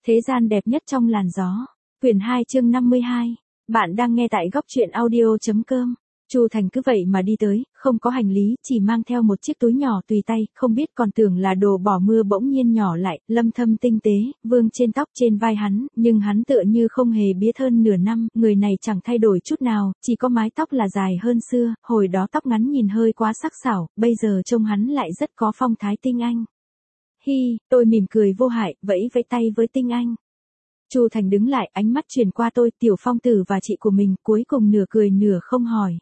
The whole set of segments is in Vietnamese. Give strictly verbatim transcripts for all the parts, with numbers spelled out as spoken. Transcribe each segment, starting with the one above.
Thế gian đẹp nhất trong làn gió. Quyển hai chương năm mươi hai. Bạn đang nghe tại góc truyện audio.com. Chu Thành cứ vậy mà đi tới, không có hành lý, chỉ mang theo một chiếc túi nhỏ tùy tay, không biết còn tưởng là đồ bỏ mưa bỗng nhiên nhỏ lại, lâm thâm tinh tế, vương trên tóc trên vai hắn, nhưng hắn tựa như không hề biết hơn nửa năm, người này chẳng thay đổi chút nào, chỉ có mái tóc là dài hơn xưa, hồi đó tóc ngắn nhìn hơi quá sắc sảo, bây giờ trông hắn lại rất có phong thái tinh anh. Hi, tôi mỉm cười vô hại, vẫy vẫy tay với tinh anh. Chu Thành đứng lại, ánh mắt truyền qua tôi, Tiểu Phong Tử và chị của mình, cuối cùng nửa cười nửa không hỏi.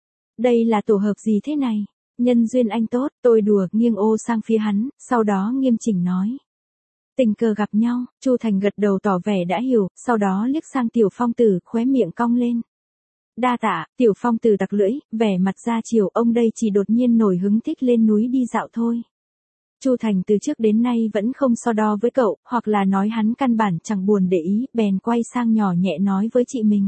Đây là tổ hợp gì thế này? Nhân duyên anh tốt, tôi đùa, nghiêng ô sang phía hắn, sau đó nghiêm chỉnh nói. Tình cờ gặp nhau, Chu Thành gật đầu tỏ vẻ đã hiểu, sau đó liếc sang Tiểu Phong Tử, khóe miệng cong lên. Đa tạ, Tiểu Phong Tử đặc lưỡi, vẻ mặt ra chiều, ông đây chỉ đột nhiên nổi hứng thích lên núi đi dạo thôi. Chu Thành từ trước đến nay vẫn không so đo với cậu, hoặc là nói hắn căn bản chẳng buồn để ý, bèn quay sang nhỏ nhẹ nói với chị mình.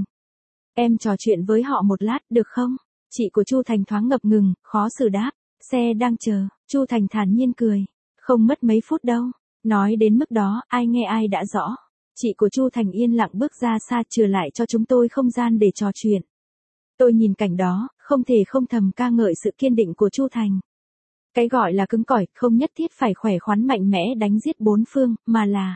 Em trò chuyện với họ một lát, được không? Chị của Chu Thành thoáng ngập ngừng, khó xử đáp. Xe đang chờ, Chu Thành thản nhiên cười. Không mất mấy phút đâu. Nói đến mức đó, ai nghe ai đã rõ. Chị của Chu Thành yên lặng bước ra xa, trừ lại cho chúng tôi không gian để trò chuyện. Tôi nhìn cảnh đó, không thể không thầm ca ngợi sự kiên định của Chu Thành. Cái gọi là cứng cỏi, không nhất thiết phải khỏe khoắn mạnh mẽ đánh giết bốn phương, mà là...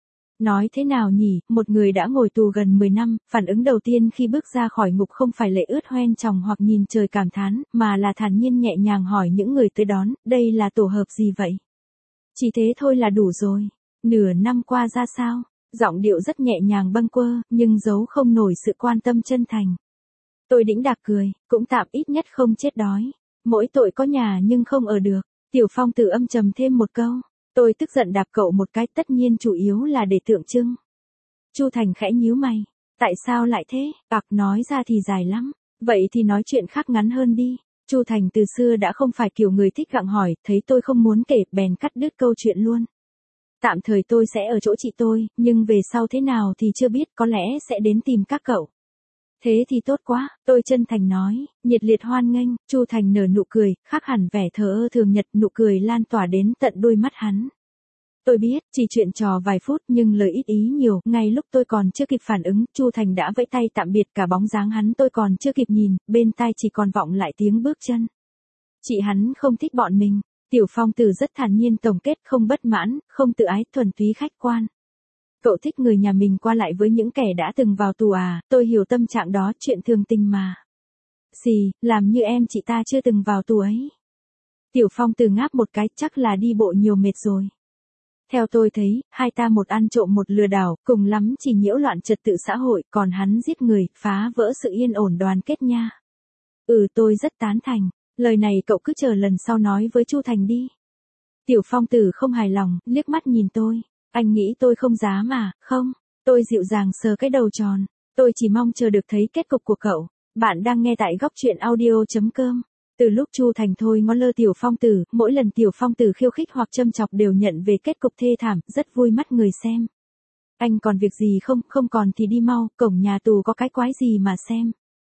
Nói thế nào nhỉ, một người đã ngồi tù gần mười năm, phản ứng đầu tiên khi bước ra khỏi ngục không phải lệ ướt hoen tròng hoặc nhìn trời cảm thán, mà là thản nhiên nhẹ nhàng hỏi những người tới đón, đây là tổ hợp gì vậy? Chỉ thế thôi là đủ rồi. Nửa năm qua ra sao? Giọng điệu rất nhẹ nhàng bâng quơ, nhưng giấu không nổi sự quan tâm chân thành. Tôi đĩnh đạc cười, cũng tạm ít nhất không chết đói. Mỗi tội có nhà nhưng không ở được. Tiểu Phong Tử âm trầm thêm một câu. Tôi tức giận đạp cậu một cái, tất nhiên chủ yếu là để tượng trưng. Chu Thành khẽ nhíu mày. Tại sao lại thế? Bạc nói ra thì dài lắm. Vậy thì nói chuyện khác ngắn hơn đi. Chu Thành từ xưa đã không phải kiểu người thích gặng hỏi, thấy tôi không muốn kể, bèn cắt đứt câu chuyện luôn. Tạm thời tôi sẽ ở chỗ chị tôi, nhưng về sau thế nào thì chưa biết, có lẽ sẽ đến tìm các cậu. Thế thì tốt quá, tôi chân thành nói, nhiệt liệt hoan nghênh. Chu Thành nở nụ cười, khác hẳn vẻ thờ ơ thường nhật, nụ cười lan tỏa đến tận đôi mắt hắn. Tôi biết, chỉ chuyện trò vài phút nhưng lời ít ý nhiều, ngay lúc tôi còn chưa kịp phản ứng, Chu Thành đã vẫy tay tạm biệt, cả bóng dáng hắn tôi còn chưa kịp nhìn, bên tai chỉ còn vọng lại tiếng bước chân. Chị hắn không thích bọn mình. Tiểu Phong Tử rất thản nhiên tổng kết, không bất mãn, không tự ái, thuần túy khách quan. Cậu thích người nhà mình qua lại với những kẻ đã từng vào tù à, tôi hiểu tâm trạng đó, chuyện thường tình mà. Xì, làm như em chị ta chưa từng vào tù ấy. Tiểu Phong Tử ngáp một cái, chắc là đi bộ nhiều mệt rồi. Theo tôi thấy, hai ta một ăn trộm một lừa đảo, cùng lắm chỉ nhiễu loạn trật tự xã hội, còn hắn giết người, phá vỡ sự yên ổn đoàn kết nha. Ừ, tôi rất tán thành, lời này cậu cứ chờ lần sau nói với Chu Thành đi. Tiểu Phong Tử không hài lòng, liếc mắt nhìn tôi. Anh nghĩ tôi không dám mà, không? Tôi dịu dàng sờ cái đầu tròn. Tôi chỉ mong chờ được thấy kết cục của cậu. Bạn đang nghe tại góc truyện audio.com. Từ lúc Chu Thành thôi ngó lơ Tiểu Phong Tử, mỗi lần Tiểu Phong Tử khiêu khích hoặc châm chọc đều nhận về kết cục thê thảm, rất vui mắt người xem. Anh còn việc gì không? Không còn thì đi mau, cổng nhà tù có cái quái gì mà xem.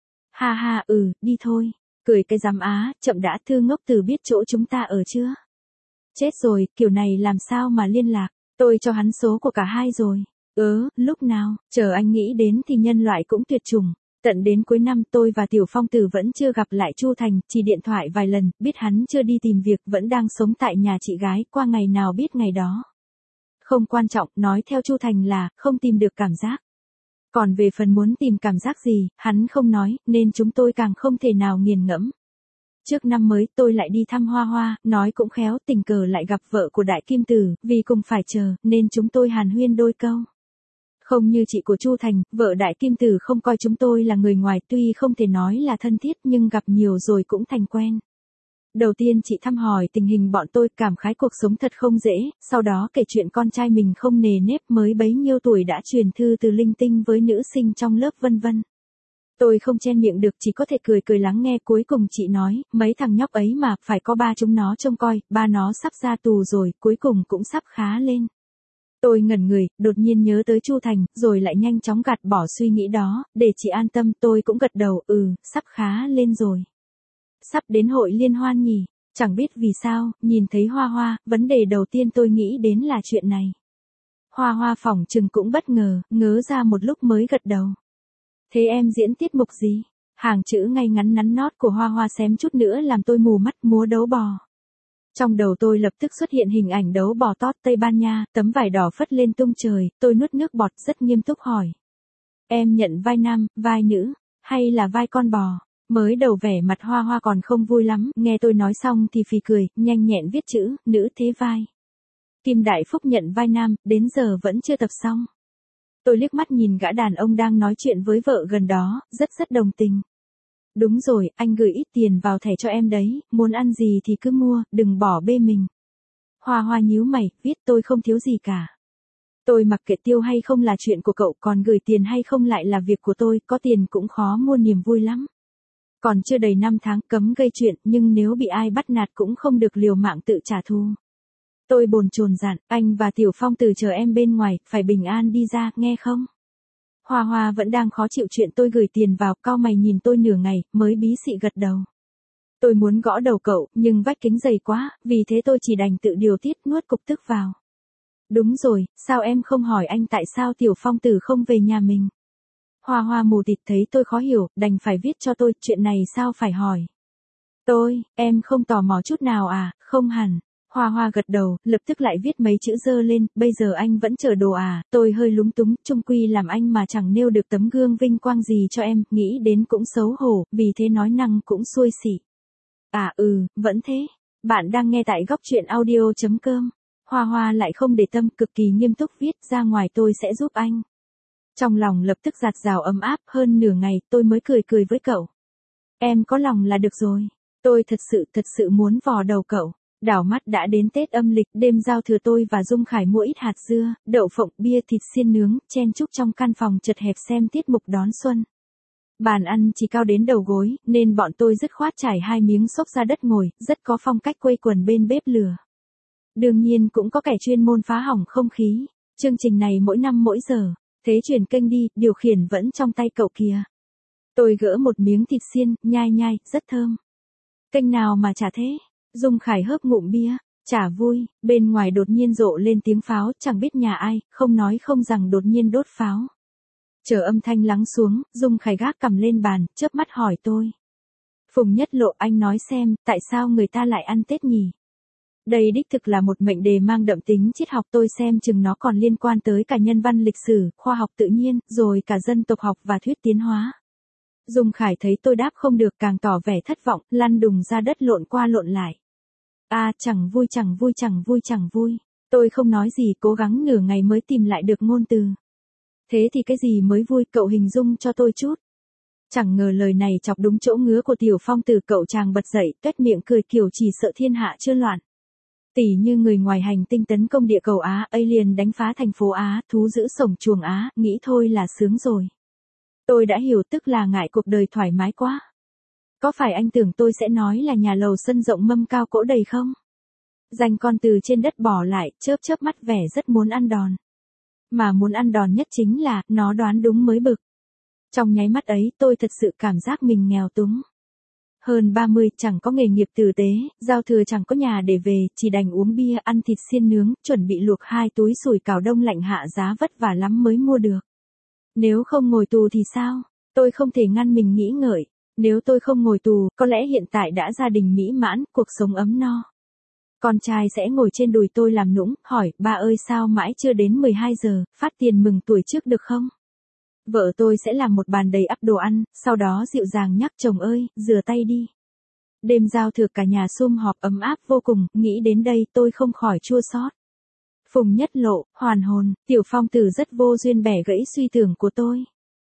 Ha ha, ừ, đi thôi. Cười cái rắm á, chậm đã, Thư Ngốc Tử biết chỗ chúng ta ở chưa? Chết rồi, kiểu này làm sao mà liên lạc? Tôi cho hắn số của cả hai rồi. Ớ, lúc nào, chờ anh nghĩ đến thì nhân loại cũng tuyệt chủng. Tận đến cuối năm tôi và Tiểu Phong Tử vẫn chưa gặp lại Chu Thành, chỉ điện thoại vài lần, biết hắn chưa đi tìm việc, vẫn đang sống tại nhà chị gái, qua ngày nào biết ngày đó. Không quan trọng, nói theo Chu Thành là, không tìm được cảm giác. Còn về phần muốn tìm cảm giác gì, hắn không nói, nên chúng tôi càng không thể nào nghiền ngẫm. Trước năm mới tôi lại đi thăm Hoa Hoa, nói cũng khéo, tình cờ lại gặp vợ của Đại Kim Tử, vì cùng phải chờ, nên chúng tôi hàn huyên đôi câu. Không như chị của Chu Thành, vợ Đại Kim Tử không coi chúng tôi là người ngoài, tuy không thể nói là thân thiết nhưng gặp nhiều rồi cũng thành quen. Đầu tiên chị thăm hỏi tình hình bọn tôi, cảm khái cuộc sống thật không dễ, sau đó kể chuyện con trai mình không nề nếp, mới bấy nhiêu tuổi đã truyền thư từ linh tinh với nữ sinh trong lớp vân vân. Tôi không chen miệng được, chỉ có thể cười cười lắng nghe, cuối cùng chị nói, mấy thằng nhóc ấy mà, phải có ba chúng nó trông coi, ba nó sắp ra tù rồi, cuối cùng cũng sắp khá lên. Tôi ngẩn người, đột nhiên nhớ tới Chu Thành, rồi lại nhanh chóng gạt bỏ suy nghĩ đó, để chị an tâm, tôi cũng gật đầu, ừ, sắp khá lên rồi. Sắp đến hội liên hoan nhỉ, chẳng biết vì sao, nhìn thấy Hoa Hoa, vấn đề đầu tiên tôi nghĩ đến là chuyện này. Hoa Hoa phỏng chừng cũng bất ngờ, ngớ ra một lúc mới gật đầu. Thế em diễn tiết mục gì? Hàng chữ ngay ngắn nắn nót của Hoa Hoa xém chút nữa làm tôi mù mắt. Múa đấu bò. Trong đầu tôi lập tức xuất hiện hình ảnh đấu bò tót Tây Ban Nha, tấm vải đỏ phất lên tung trời, tôi nuốt nước bọt rất nghiêm túc hỏi. Em nhận vai nam, vai nữ, hay là vai con bò? Mới đầu vẻ mặt Hoa Hoa còn không vui lắm, nghe tôi nói xong thì phì cười, nhanh nhẹn viết chữ, nữ thế vai. Kim Đại Phúc nhận vai nam, đến giờ vẫn chưa tập xong. Tôi liếc mắt nhìn gã đàn ông đang nói chuyện với vợ gần đó, rất rất đồng tình. Đúng rồi, anh gửi ít tiền vào thẻ cho em đấy, muốn ăn gì thì cứ mua, đừng bỏ bê mình. Hoa Hoa nhíu mày, viết tôi không thiếu gì cả. Tôi mặc kệ tiêu hay không là chuyện của cậu, còn gửi tiền hay không lại là việc của tôi, có tiền cũng khó mua niềm vui lắm. Còn chưa đầy năm tháng cấm gây chuyện, nhưng nếu bị ai bắt nạt cũng không được liều mạng tự trả thù. Tôi bồn chồn dặn, anh và Tiểu Phong Tử chờ em bên ngoài, phải bình an đi ra, nghe không? Hoa Hoa vẫn đang khó chịu chuyện tôi gửi tiền vào, cau mày nhìn tôi nửa ngày, mới bí xị gật đầu. Tôi muốn gõ đầu cậu, nhưng vách kính dày quá, vì thế tôi chỉ đành tự điều tiết nuốt cục tức vào. Đúng rồi, sao em không hỏi anh tại sao Tiểu Phong Tử không về nhà mình? Hoa Hoa mù tịt thấy tôi khó hiểu, đành phải viết cho tôi, chuyện này sao phải hỏi. Tôi, em không tò mò chút nào à, không hẳn. Hoa Hoa gật đầu, lập tức lại viết mấy chữ dơ lên, bây giờ anh vẫn chờ đồ à, tôi hơi lúng túng, chung quy làm anh mà chẳng nêu được tấm gương vinh quang gì cho em, nghĩ đến cũng xấu hổ, vì thế nói năng cũng xuôi xỉ. À ừ, vẫn thế. Bạn đang nghe tại góc truyện audio.com. Hoa Hoa lại không để tâm, cực kỳ nghiêm túc viết, ra ngoài tôi sẽ giúp anh. Trong lòng lập tức giạt rào ấm áp, hơn nửa ngày tôi mới cười cười với cậu. Em có lòng là được rồi. Tôi thật sự thật sự muốn vò đầu cậu. Đảo mắt đã đến Tết âm lịch, đêm giao thừa tôi và Dung Khải mua ít hạt dưa, đậu phộng, bia, thịt xiên nướng, chen chúc trong căn phòng chật hẹp xem tiết mục đón xuân. Bàn ăn chỉ cao đến đầu gối, nên bọn tôi dứt khoát trải hai miếng xốp ra đất ngồi, rất có phong cách quây quần bên bếp lửa. Đương nhiên cũng có kẻ chuyên môn phá hỏng không khí. Chương trình này mỗi năm mỗi giờ. Thế chuyển kênh đi, điều khiển vẫn trong tay cậu kìa. Tôi gỡ một miếng thịt xiên, nhai nhai, rất thơm. Kênh nào mà chả thế? Dung Khải hớp ngụm bia, chả vui, bên ngoài đột nhiên rộ lên tiếng pháo, chẳng biết nhà ai, không nói không rằng đột nhiên đốt pháo. Chờ âm thanh lắng xuống, Dung Khải gác cầm lên bàn, chớp mắt hỏi tôi. Phùng Nhất Lộ, anh nói xem, tại sao người ta lại ăn Tết nhỉ? Đây đích thực là một mệnh đề mang đậm tính triết học, tôi xem chừng nó còn liên quan tới cả nhân văn lịch sử, khoa học tự nhiên, rồi cả dân tộc học và thuyết tiến hóa. Dung Khải thấy tôi đáp không được càng tỏ vẻ thất vọng, lăn đùng ra đất lộn qua lộn lại. À, chẳng vui chẳng vui chẳng vui chẳng vui. Tôi không nói gì, cố gắng nửa ngày mới tìm lại được ngôn từ. Thế thì cái gì mới vui, cậu hình dung cho tôi chút. Chẳng ngờ lời này chọc đúng chỗ ngứa của Tiểu Phong Tử, cậu chàng bật dậy, tuét miệng cười kiểu chỉ sợ thiên hạ chưa loạn. Tỉ như người ngoài hành tinh tấn công địa cầu Á, alien đánh phá thành phố Á, thú giữ sổng chuồng Á, nghĩ thôi là sướng rồi. Tôi đã hiểu, tức là ngại cuộc đời thoải mái quá. Có phải anh tưởng tôi sẽ nói là nhà lầu sân rộng mâm cao cỗ đầy không? Dành con từ trên đất bỏ lại, chớp chớp mắt vẻ rất muốn ăn đòn. Mà muốn ăn đòn nhất chính là, nó đoán đúng mới bực. Trong nháy mắt ấy, tôi thật sự cảm giác mình nghèo túng. Hơn ba mươi, chẳng có nghề nghiệp tử tế, giao thừa chẳng có nhà để về, chỉ đành uống bia, ăn thịt xiên nướng, chuẩn bị luộc hai túi sủi cảo đông lạnh hạ giá vất vả lắm mới mua được. Nếu không ngồi tù thì sao? Tôi không thể ngăn mình nghĩ ngợi. Nếu tôi không ngồi tù, có lẽ hiện tại đã gia đình mỹ mãn, cuộc sống ấm no. Con trai sẽ ngồi trên đùi tôi làm nũng, hỏi, ba ơi sao mãi chưa đến mười hai giờ, phát tiền mừng tuổi trước được không? Vợ tôi sẽ làm một bàn đầy ắp đồ ăn, sau đó dịu dàng nhắc chồng ơi, rửa tay đi. Đêm giao thừa cả nhà sum họp ấm áp vô cùng, nghĩ đến đây tôi không khỏi chua xót. Phùng Nhất Lộ, hoàn hồn, Tiểu Phong Tử rất vô duyên bẻ gãy suy tưởng của tôi.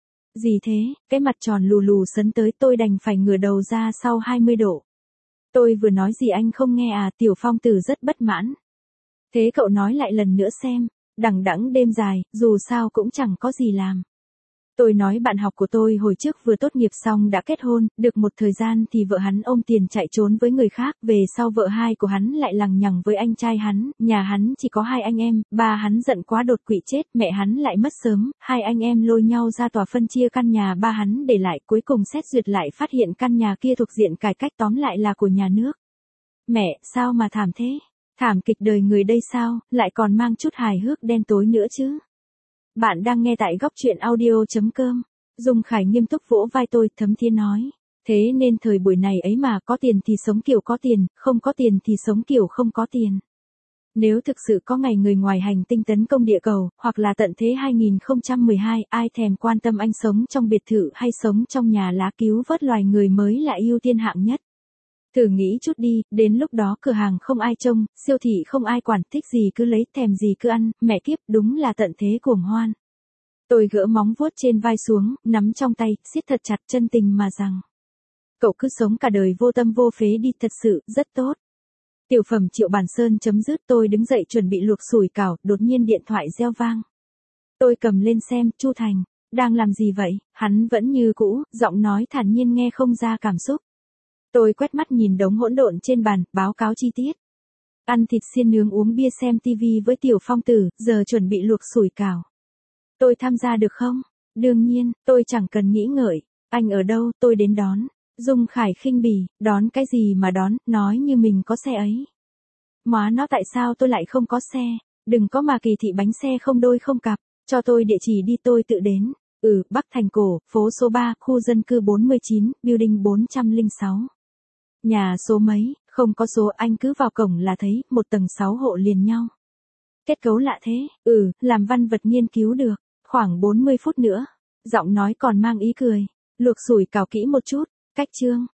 Gì thế, cái mặt tròn lù lù sấn tới, tôi đành phải ngửa đầu ra sau hai mươi độ. Tôi vừa nói gì anh không nghe à? Tiểu Phong Tử rất bất mãn. Thế cậu nói lại lần nữa xem, đằng đẵng đêm dài, dù sao cũng chẳng có gì làm. Tôi nói bạn học của tôi hồi trước vừa tốt nghiệp xong đã kết hôn, được một thời gian thì vợ hắn ôm tiền chạy trốn với người khác, về sau vợ hai của hắn lại lằng nhằng với anh trai hắn, nhà hắn chỉ có hai anh em, ba hắn giận quá đột quỵ chết, mẹ hắn lại mất sớm, hai anh em lôi nhau ra tòa phân chia căn nhà ba hắn để lại, cuối cùng xét duyệt lại phát hiện căn nhà kia thuộc diện cải cách, tóm lại là của nhà nước. Mẹ, sao mà thảm thế? Thảm kịch đời người đây sao, lại còn mang chút hài hước đen tối nữa chứ. Bạn đang nghe tại góc truyện audio.com. Dung Khải nghiêm túc vỗ vai tôi, thấm thía nói. Thế nên thời buổi này ấy mà, có tiền thì sống kiểu có tiền, không có tiền thì sống kiểu không có tiền. Nếu thực sự có ngày người ngoài hành tinh tấn công địa cầu, hoặc là tận thế hai không một hai, ai thèm quan tâm anh sống trong biệt thự hay sống trong nhà lá, cứu vớt loài người mới là ưu tiên hạng nhất. Thử nghĩ chút đi, đến lúc đó cửa hàng không ai trông, siêu thị không ai quản, thích gì cứ lấy, thèm gì cứ ăn, mẹ kiếp, đúng là tận thế cuồng hoan. Tôi gỡ móng vuốt trên vai xuống, nắm trong tay, siết thật chặt, chân tình mà rằng. Cậu cứ sống cả đời vô tâm vô phế đi, thật sự, rất tốt. Tiểu phẩm Triệu Bản Sơn chấm dứt. Tôi đứng dậy chuẩn bị luộc sủi cảo, đột nhiên điện thoại reo vang. Tôi cầm lên xem, Chu Thành, đang làm gì vậy? Hắn vẫn như cũ, giọng nói thản nhiên nghe không ra cảm xúc. Tôi quét mắt nhìn đống hỗn độn trên bàn, báo cáo chi tiết. Ăn thịt xiên nướng, uống bia, xem tivi với Tiểu Phong Tử, giờ chuẩn bị luộc sủi cảo. Tôi tham gia được không? Đương nhiên, tôi chẳng cần nghĩ ngợi. Anh ở đâu, tôi đến đón. Dung Khải khinh bỉ, đón cái gì mà đón, nói như mình có xe ấy. Móa nó, tại sao tôi lại không có xe? Đừng có mà kỳ thị bánh xe không đôi không cặp, cho tôi địa chỉ đi tôi tự đến. Ừ, Bắc Thành Cổ, phố số ba, khu dân cư bốn mươi chín, building bốn không sáu. Nhà số mấy, không có số, anh cứ vào cổng là thấy, một tầng sáu hộ liền nhau. Kết cấu lạ thế, ừ, làm văn vật nghiên cứu được, khoảng bốn mươi phút nữa. Giọng nói còn mang ý cười, luộc sủi cảo kỹ một chút, cách chương.